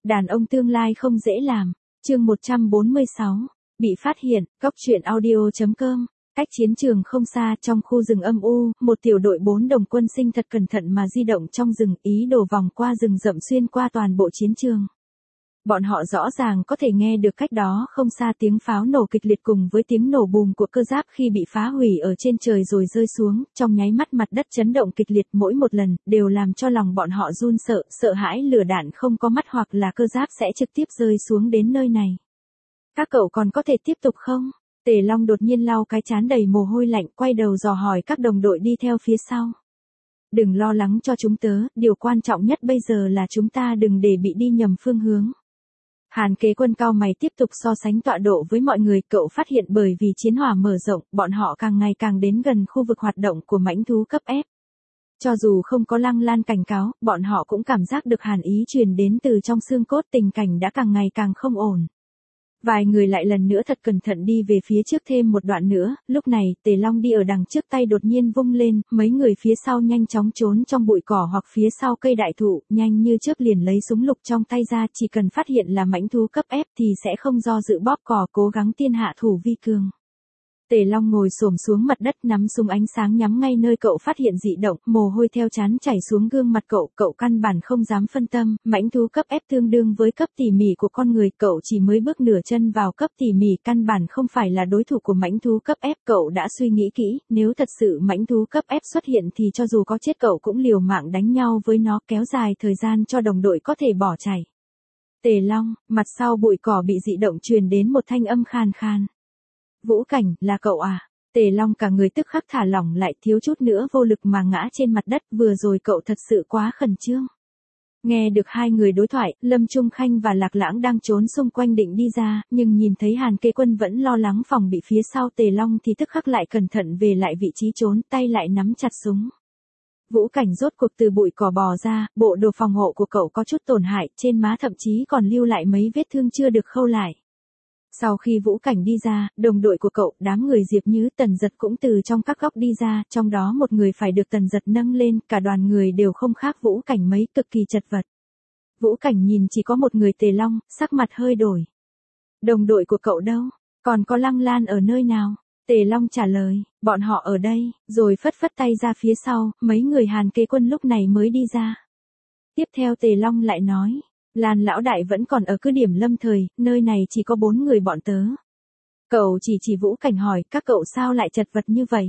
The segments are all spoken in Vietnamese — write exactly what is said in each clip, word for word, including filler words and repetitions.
Đàn ông tương lai không dễ làm. Chương một trăm bốn mươi sáu. Bị phát hiện. Góc truyện audio.com. Cách chiến trường không xa, trong khu rừng âm u, một tiểu đội bốn đồng quân sinh thật cẩn thận mà di động trong rừng, ý đồ vòng qua rừng rậm xuyên qua toàn bộ chiến trường. Bọn họ rõ ràng có thể nghe được cách đó không xa tiếng pháo nổ kịch liệt cùng với tiếng nổ bùm của cơ giáp khi bị phá hủy ở trên trời rồi rơi xuống, trong nháy mắt mặt đất chấn động kịch liệt mỗi một lần, đều làm cho lòng bọn họ run sợ, sợ hãi lửa đạn không có mắt hoặc là cơ giáp sẽ trực tiếp rơi xuống đến nơi này. Các cậu còn có thể tiếp tục không? Tề Long đột nhiên lau cái trán đầy mồ hôi lạnh, quay đầu dò hỏi các đồng đội đi theo phía sau. Đừng lo lắng cho chúng tớ, điều quan trọng nhất bây giờ là chúng ta đừng để bị đi nhầm phương hướng. Hàn Kế Quân cao mày tiếp tục so sánh tọa độ với mọi người, cậu phát hiện bởi vì chiến hỏa mở rộng, bọn họ càng ngày càng đến gần khu vực hoạt động của mãnh thú cấp F. Cho dù không có Lăng Lan cảnh cáo, bọn họ cũng cảm giác được hàn ý truyền đến từ trong xương cốt, tình cảnh đã càng ngày càng không ổn. Vài người lại lần nữa thật cẩn thận đi về phía trước thêm một đoạn nữa, lúc này, Tề Long đi ở đằng trước tay đột nhiên vung lên, mấy người phía sau nhanh chóng trốn trong bụi cỏ hoặc phía sau cây đại thụ, nhanh như chớp liền lấy súng lục trong tay ra, chỉ cần phát hiện là mãnh thú cấp F thì sẽ không do dự bóp cò, cố gắng tiên hạ thủ vi cường. Tề Long ngồi xổm xuống mặt đất, nắm súng ánh sáng nhắm ngay nơi cậu phát hiện dị động, mồ hôi theo trán chảy xuống gương mặt cậu, cậu căn bản không dám phân tâm, mãnh thú cấp F tương đương với cấp tỉ mỉ của con người, cậu chỉ mới bước nửa chân vào cấp tỉ mỉ, căn bản không phải là đối thủ của mãnh thú cấp F, cậu đã suy nghĩ kỹ, nếu thật sự mãnh thú cấp F xuất hiện thì cho dù có chết cậu cũng liều mạng đánh nhau với nó, kéo dài thời gian cho đồng đội có thể bỏ chạy. Tề Long, mặt sau bụi cỏ bị dị động truyền đến một thanh âm khàn khàn. Vũ Cảnh, là cậu à? Tề Long cả người tức khắc thả lỏng lại, thiếu chút nữa vô lực mà ngã trên mặt đất, vừa rồi cậu thật sự quá khẩn trương. Nghe được hai người đối thoại, Lâm Trung Khanh và Lạc Lãng đang trốn xung quanh định đi ra, nhưng nhìn thấy Hàn Kế Quân vẫn lo lắng phòng bị phía sau Tề Long thì tức khắc lại cẩn thận về lại vị trí trốn, tay lại nắm chặt súng. Vũ Cảnh rốt cuộc từ bụi cỏ bò ra, bộ đồ phòng hộ của cậu có chút tổn hại, trên má thậm chí còn lưu lại mấy vết thương chưa được khâu lại. Sau khi Vũ Cảnh đi ra, đồng đội của cậu, đám người Diệp Như, Tần Giật cũng từ trong các góc đi ra, trong đó một người phải được Tần Giật nâng lên, cả đoàn người đều không khác Vũ Cảnh mấy, cực kỳ chật vật. Vũ Cảnh nhìn chỉ có một người Tề Long, sắc mặt hơi đổi. Đồng đội của cậu đâu? Còn có Lăng Lan ở nơi nào? Tề Long trả lời, bọn họ ở đây, rồi phất phất tay ra phía sau, mấy người Hàn Kế Quân lúc này mới đi ra. Tiếp theo Tề Long lại nói. Lan lão đại vẫn còn ở cứ điểm lâm thời, nơi này chỉ có bốn người bọn tớ. Cậu chỉ chỉ Vũ Cảnh hỏi, các cậu sao lại chật vật như vậy?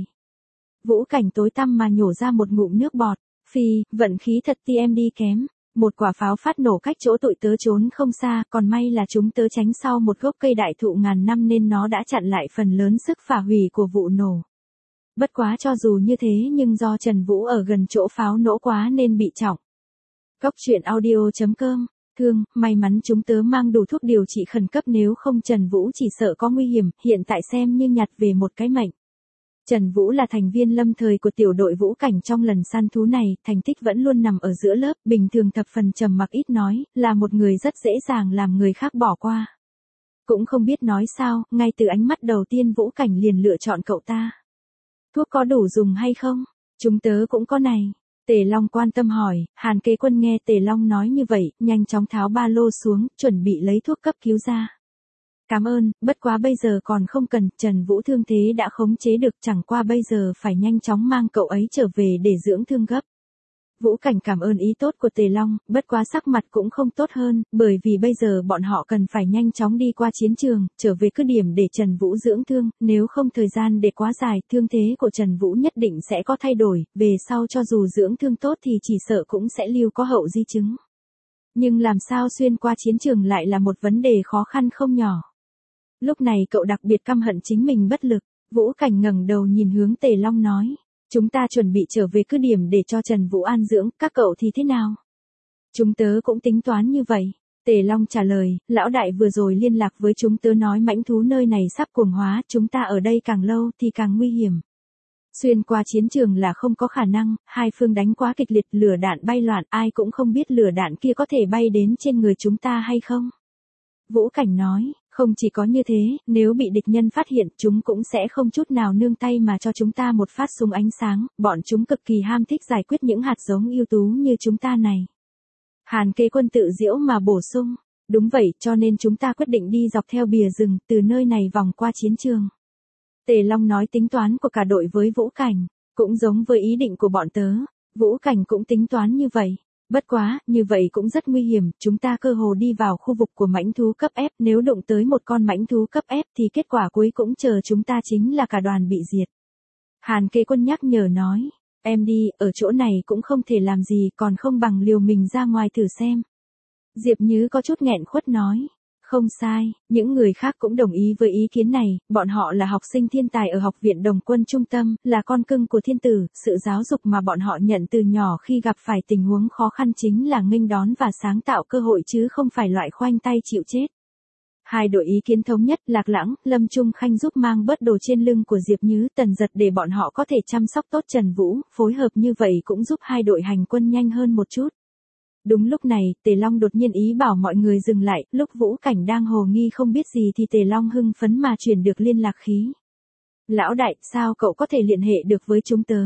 Vũ Cảnh tối tăm mà nhổ ra một ngụm nước bọt, phi, vận khí thật ti em đi kém. Một quả pháo phát nổ cách chỗ tụi tớ trốn không xa, còn may là chúng tớ tránh sau một gốc cây đại thụ ngàn năm nên nó đã chặn lại phần lớn sức phá hủy của vụ nổ. Bất quá cho dù như thế nhưng do Trần Vũ ở gần chỗ pháo nổ quá nên bị trọng. Góc truyện audio.com. Thương, may mắn chúng tớ mang đủ thuốc điều trị khẩn cấp, nếu không Trần Vũ chỉ sợ có nguy hiểm, hiện tại xem như nhặt về một cái mệnh. Trần Vũ là thành viên lâm thời của tiểu đội Vũ Cảnh trong lần săn thú này, thành tích vẫn luôn nằm ở giữa lớp, bình thường thập phần trầm mặc ít nói, là một người rất dễ dàng làm người khác bỏ qua. Cũng không biết nói sao, ngay từ ánh mắt đầu tiên Vũ Cảnh liền lựa chọn cậu ta. Thuốc có đủ dùng hay không? Chúng tớ cũng có này. Tề Long quan tâm hỏi, Hàn Kế Quân nghe Tề Long nói như vậy, nhanh chóng tháo ba lô xuống, chuẩn bị lấy thuốc cấp cứu ra. Cảm ơn, bất quá bây giờ còn không cần, Trần Vũ thương thế đã khống chế được, chẳng qua bây giờ phải nhanh chóng mang cậu ấy trở về để dưỡng thương gấp. Vũ Cảnh cảm ơn ý tốt của Tề Long, bất quá sắc mặt cũng không tốt hơn, bởi vì bây giờ bọn họ cần phải nhanh chóng đi qua chiến trường, trở về cứ điểm để Trần Vũ dưỡng thương, nếu không thời gian để quá dài, thương thế của Trần Vũ nhất định sẽ có thay đổi, về sau cho dù dưỡng thương tốt thì chỉ sợ cũng sẽ lưu có hậu di chứng. Nhưng làm sao xuyên qua chiến trường lại là một vấn đề khó khăn không nhỏ. Lúc này cậu đặc biệt căm hận chính mình bất lực, Vũ Cảnh ngẩng đầu nhìn hướng Tề Long nói. Chúng ta chuẩn bị trở về cứ điểm để cho Trần Vũ an dưỡng, các cậu thì thế nào? Chúng tớ cũng tính toán như vậy. Tề Long trả lời, lão đại vừa rồi liên lạc với chúng tớ nói mãnh thú nơi này sắp cuồng hóa, chúng ta ở đây càng lâu thì càng nguy hiểm. Xuyên qua chiến trường là không có khả năng, hai phương đánh quá kịch liệt, lửa đạn bay loạn, ai cũng không biết lửa đạn kia có thể bay đến trên người chúng ta hay không. Vũ Cảnh nói, không chỉ có như thế, nếu bị địch nhân phát hiện, chúng cũng sẽ không chút nào nương tay mà cho chúng ta một phát súng ánh sáng, bọn chúng cực kỳ ham thích giải quyết những hạt giống ưu tú như chúng ta này. Hàn Kế Quân tự giễu mà bổ sung, Đúng vậy, cho nên chúng ta quyết định đi dọc theo bìa rừng, từ nơi này vòng qua chiến trường. Tề Long nói tính toán của cả đội với Vũ Cảnh, cũng giống với ý định của bọn tớ, Vũ Cảnh cũng tính toán như vậy. Bất quá, như vậy cũng rất nguy hiểm, chúng ta cơ hồ đi vào khu vực của mãnh thú cấp ép, nếu đụng tới một con mãnh thú cấp ép thì kết quả cuối cũng chờ chúng ta chính là cả đoàn bị diệt. Hàn Kế Quân nhắc nhở nói, em đi, ở chỗ này cũng không thể làm gì, còn không bằng liều mình ra ngoài thử xem. Diệp Nhứ có chút nghẹn khuất nói, không sai, những người khác cũng đồng ý với ý kiến này, bọn họ là học sinh thiên tài ở học viện Đồng Quân Trung tâm, là con cưng của thiên tử, sự giáo dục mà bọn họ nhận từ nhỏ khi gặp phải tình huống khó khăn chính là nghênh đón và sáng tạo cơ hội chứ không phải loại khoanh tay chịu chết. Hai đội ý kiến thống nhất, Lạc Lãng, Lâm Trung Khanh giúp mang bớt đồ trên lưng của Diệp Nhứ, Tần Giật để bọn họ có thể chăm sóc tốt Trần Vũ, phối hợp như vậy cũng giúp hai đội hành quân nhanh hơn một chút. Đúng lúc này, Tề Long đột nhiên ý bảo mọi người dừng lại, lúc Vũ Cảnh đang hồ nghi không biết gì thì Tề Long hưng phấn mà truyền được liên lạc khí. Lão đại, sao cậu có thể liên hệ được với chúng tớ?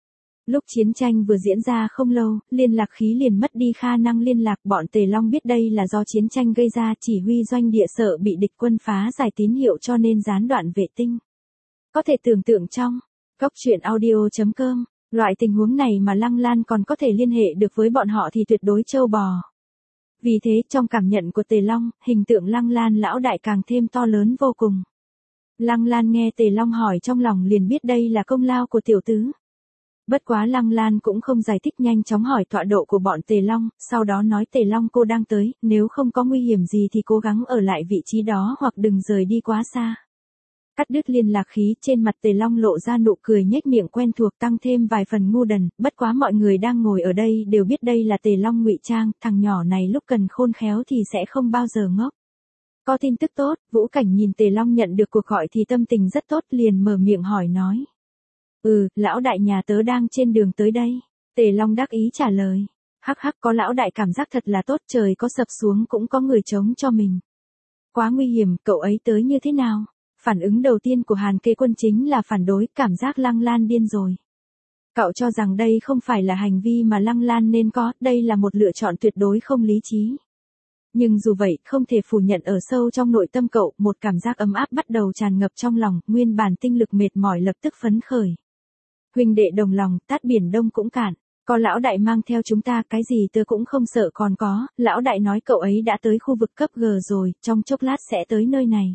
Lúc chiến tranh vừa diễn ra không lâu, liên lạc khí liền mất đi khả năng liên lạc, bọn Tề Long biết đây là do chiến tranh gây ra, chỉ huy doanh địa sợ bị địch quân phá giải tín hiệu cho nên gián đoạn vệ tinh. Có thể tưởng tượng trong Cốc truyện audio chấm com, loại tình huống này mà Lăng Lan còn có thể liên hệ được với bọn họ thì tuyệt đối trâu bò. Vì thế trong cảm nhận của Tề Long, hình tượng Lăng Lan lão đại càng thêm to lớn vô cùng. Lăng Lan nghe Tề Long hỏi trong lòng liền biết đây là công lao của tiểu tứ. Bất quá Lăng Lan cũng không giải thích, nhanh chóng hỏi tọa độ của bọn Tề Long, sau đó nói Tề Long cô đang tới, nếu không có nguy hiểm gì thì cố gắng ở lại vị trí đó hoặc đừng rời đi quá xa. Cắt đứt liên lạc khí, trên mặt Tề Long lộ ra nụ cười nhếch miệng quen thuộc tăng thêm vài phần ngu đần, bất quá mọi người đang ngồi ở đây đều biết đây là Tề Long ngụy trang, thằng nhỏ này lúc cần khôn khéo thì sẽ không bao giờ ngốc. Có tin tức tốt, Vũ Cảnh nhìn Tề Long nhận được cuộc gọi thì tâm tình rất tốt, liền mở miệng hỏi nói. Ừ, lão đại nhà tớ đang trên đường tới đây. Tề Long đắc ý trả lời. Hắc hắc, có lão đại cảm giác thật là tốt, trời có sập xuống cũng có người chống cho mình. Quá nguy hiểm, cậu ấy tới như thế nào? Phản ứng đầu tiên của Hàn Kế Quân chính là phản đối, cảm giác Lăng Lan điên rồi. Cậu cho rằng đây không phải là hành vi mà Lăng Lan nên có, đây là một lựa chọn tuyệt đối không lý trí. Nhưng dù vậy, không thể phủ nhận ở sâu trong nội tâm cậu, một cảm giác ấm áp bắt đầu tràn ngập trong lòng, nguyên bản tinh lực mệt mỏi lập tức phấn khởi. Huynh đệ đồng lòng, tát biển đông cũng cạn. Có lão đại mang theo chúng ta, cái gì tớ cũng không sợ, còn có, lão đại nói cậu ấy đã tới khu vực cấp G rồi, trong chốc lát sẽ tới nơi này.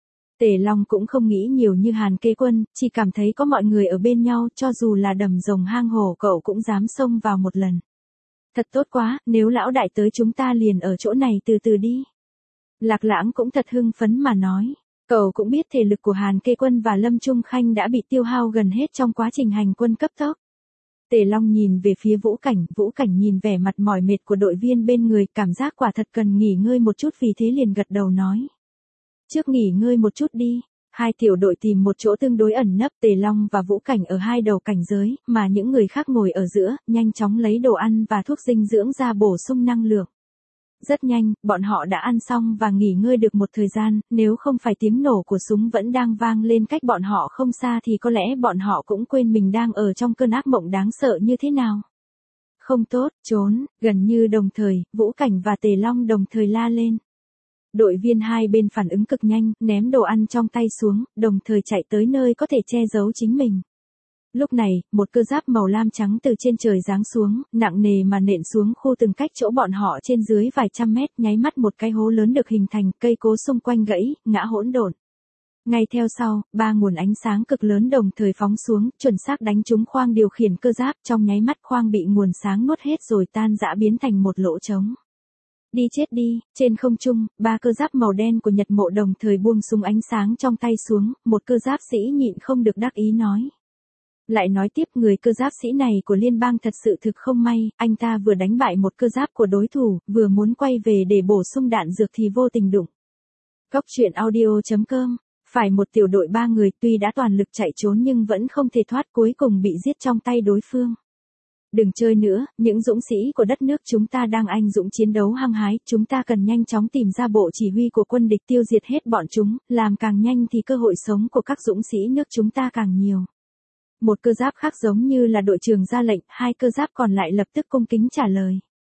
Tề Long cũng không nghĩ nhiều như Hàn Kế Quân, chỉ cảm thấy có mọi người ở bên nhau, cho dù là đầm rồng hang hổ cậu cũng dám xông vào một lần. Thật tốt quá, nếu lão đại tới chúng ta liền ở chỗ này từ từ đi. Lạc Lãng cũng thật hưng phấn mà nói. Cậu cũng biết thể lực của Hàn Kế Quân và Lâm Trung Khanh đã bị tiêu hao gần hết trong quá trình hành quân cấp tốc. Tề Long nhìn về phía Vũ Cảnh, Vũ Cảnh nhìn vẻ mặt mỏi mệt của đội viên bên người, cảm giác quả thật cần nghỉ ngơi một chút, vì thế liền gật đầu nói. Trước nghỉ ngơi một chút đi. Hai tiểu đội tìm một chỗ tương đối ẩn nấp, Tề Long và Vũ Cảnh ở hai đầu cảnh giới, mà những người khác ngồi ở giữa, nhanh chóng lấy đồ ăn và thuốc dinh dưỡng ra bổ sung năng lượng. Rất nhanh, bọn họ đã ăn xong và nghỉ ngơi được một thời gian, nếu không phải tiếng nổ của súng vẫn đang vang lên cách bọn họ không xa thì có lẽ bọn họ cũng quên mình đang ở trong cơn ác mộng đáng sợ như thế nào. Không tốt, trốn, gần như đồng thời, Vũ Cảnh và Tề Long đồng thời la lên. Đội viên hai bên phản ứng cực nhanh, ném đồ ăn trong tay xuống, đồng thời chạy tới nơi có thể che giấu chính mình. Lúc này, một cơ giáp màu lam trắng từ trên trời giáng xuống, nặng nề mà nện xuống khu từng cách chỗ bọn họ trên dưới vài trăm mét, nháy mắt một cái hố lớn được hình thành, cây cối xung quanh gãy, ngã hỗn độn. Ngay theo sau, ba nguồn ánh sáng cực lớn đồng thời phóng xuống, chuẩn xác đánh trúng khoang điều khiển cơ giáp, trong nháy mắt khoang bị nguồn sáng nuốt hết rồi tan rã biến thành một lỗ trống. Đi chết đi, trên không trung, ba cơ giáp màu đen của Nhật Mộ đồng thời buông súng ánh sáng trong tay xuống, một cơ giáp sĩ nhịn không được đắc ý nói. Lại nói tiếp, người cơ giáp sĩ này của liên bang thật sự thực không may, anh ta vừa đánh bại một cơ giáp của đối thủ, vừa muốn quay về để bổ sung đạn dược thì vô tình đụng. Cốc truyện audio chấm com, phải một tiểu đội ba người tuy đã toàn lực chạy trốn nhưng vẫn không thể thoát, cuối cùng bị giết trong tay đối phương. Đừng chơi nữa, những dũng sĩ của đất nước chúng ta đang anh dũng chiến đấu hăng hái, chúng ta cần nhanh chóng tìm ra bộ chỉ huy của quân địch tiêu diệt hết bọn chúng, làm càng nhanh thì cơ hội sống của các dũng sĩ nước chúng ta càng nhiều. Một cơ giáp khác giống như là đội trưởng ra lệnh, hai cơ giáp còn lại lập tức cung kính trả lời.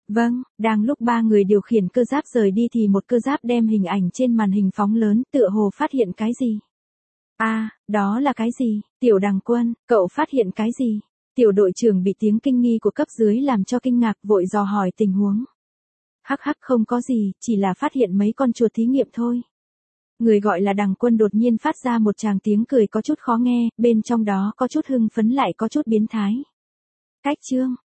Vâng, đang lúc ba người điều khiển cơ giáp rời đi thì một cơ giáp đem hình ảnh trên màn hình phóng lớn, tựa hồ phát hiện cái gì. A, à, đó là cái gì? Tiểu Đằng Quân, cậu phát hiện cái gì? Tiểu đội trưởng bị tiếng kinh nghi của cấp dưới làm cho kinh ngạc, vội dò hỏi tình huống. Hắc hắc, không có gì, chỉ là phát hiện mấy con chuột thí nghiệm thôi. Người gọi là Đằng Quân đột nhiên phát ra một tràng tiếng cười có chút khó nghe, bên trong đó có chút hưng phấn lại có chút biến thái. Cách chương